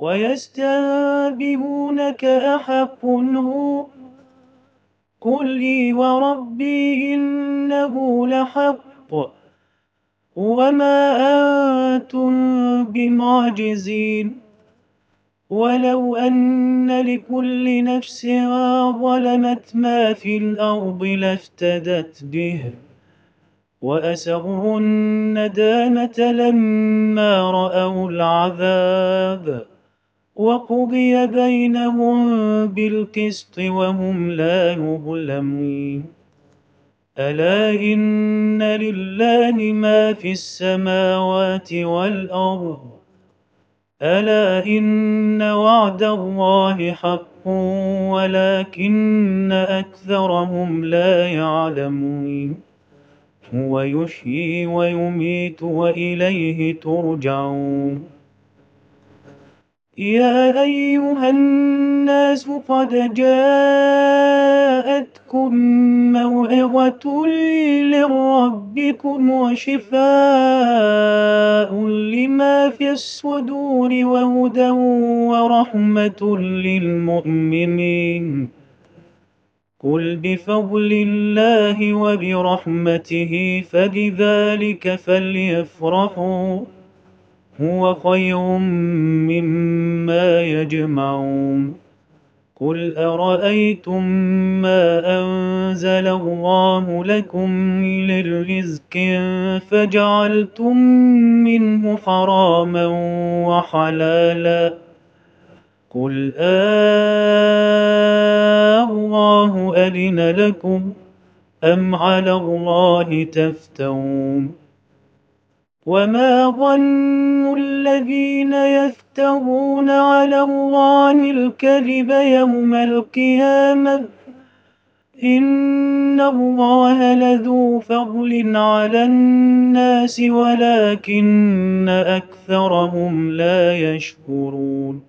ويستنبئونك أحق هو قل لي وربي إنه لحق وما أنتم بمعجزين ولو أن لكل نفس ظلمت ما في الأرض لافتدت به وأسروا الندامة لما رأوا العذاب وقضي بينهم بالقسط وهم لا يظلمون ألا إن لله ما في السماوات والأرض ألا إن وعد الله حق ولكن أكثرهم لا يعلمون هو يحيي ويميت وإليه ترجعون يا أيها الناس قد جاءتكم موعظة من ربكم وشفاء لما في الصدور وهدى ورحمة للمؤمنين قل بفضل الله وبرحمته فبذلك فليفرحوا هو خير مما يجمعون قل أرأيتم ما أنزل الله لكم من رزق فجعلتم منه حراما وحلالا قل الله أذن لكم أم على الله تفترون وما ظن الذين يفترون على الله الكذب يوم القيامة إن الله لذو فضل على الناس ولكن أكثرهم لا يشكرون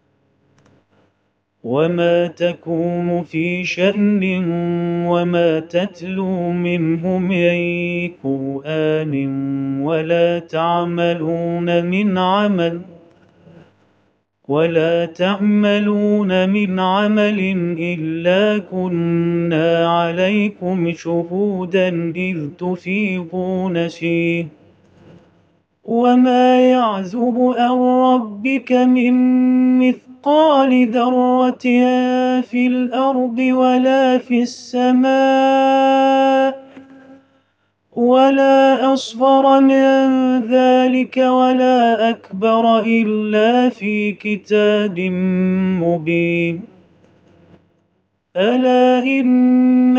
وما تكون في شأن وما تتلو منه من قرآن ولا تعملون من عمل إلا كنا عليكم شهودا إذ تفيضون فيه وما يعزب عن ربك من مثقال ذرة في الأرض ولا في السماء ولا أصغر من ذلك ولا أكبر إلا في كتاب مبين ألا إن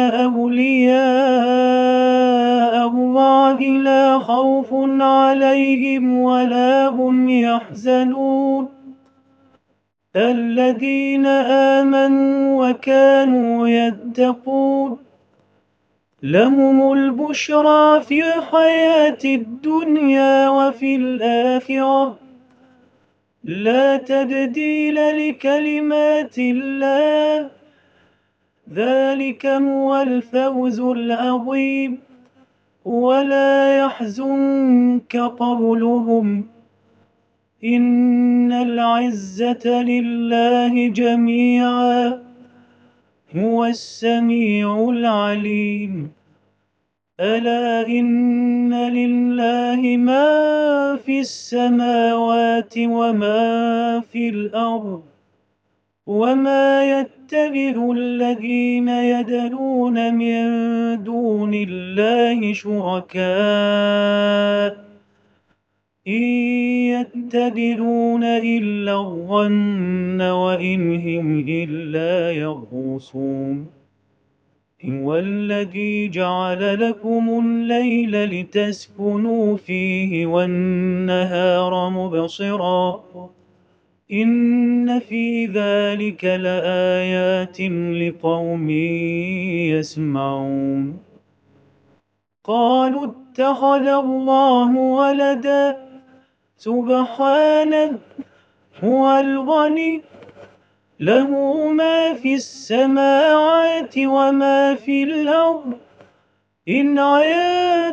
أولياء الله لا خوف عليهم ولا هم يحزنون الذين آمنوا وكانوا يتقون لهم البشرى في الحياة الدنيا وفي الآخرة لا تبديل لكلمات الله ذلك هو الفوز العظيم ولا يحزنك قولهم إن العزة لله جميعا هو السميع العليم ألا إن لله ما في السماوات وما في الأرض وما يتبع الذين يدعون من دون الله شركاء إن يتبعون إلا الظن وإن هم إلا يخرصون هو الذي جعل لكم الليل لتسكنوا فيه والنهار مبصرا إن في ذلك لآيات لقوم يسمعون قالوا اتخذ الله ولدا سبحانه هو الغني له ما في السماوات وما في الأرض إن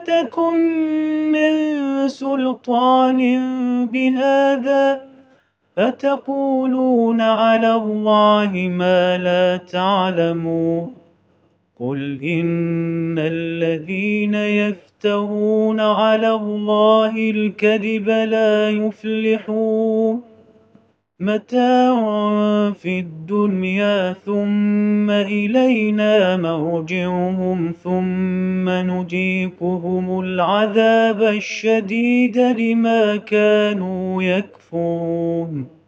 عندكم من سلطان بهذا فتقولون على الله ما لا تعلمون. قل إن الذين يفترون على الله الكذب لا يفلحون. متاع في الدنيا ثم إلينا مرجعهم ثم نذيقهم العذاب الشديد بما كانوا يكفرون.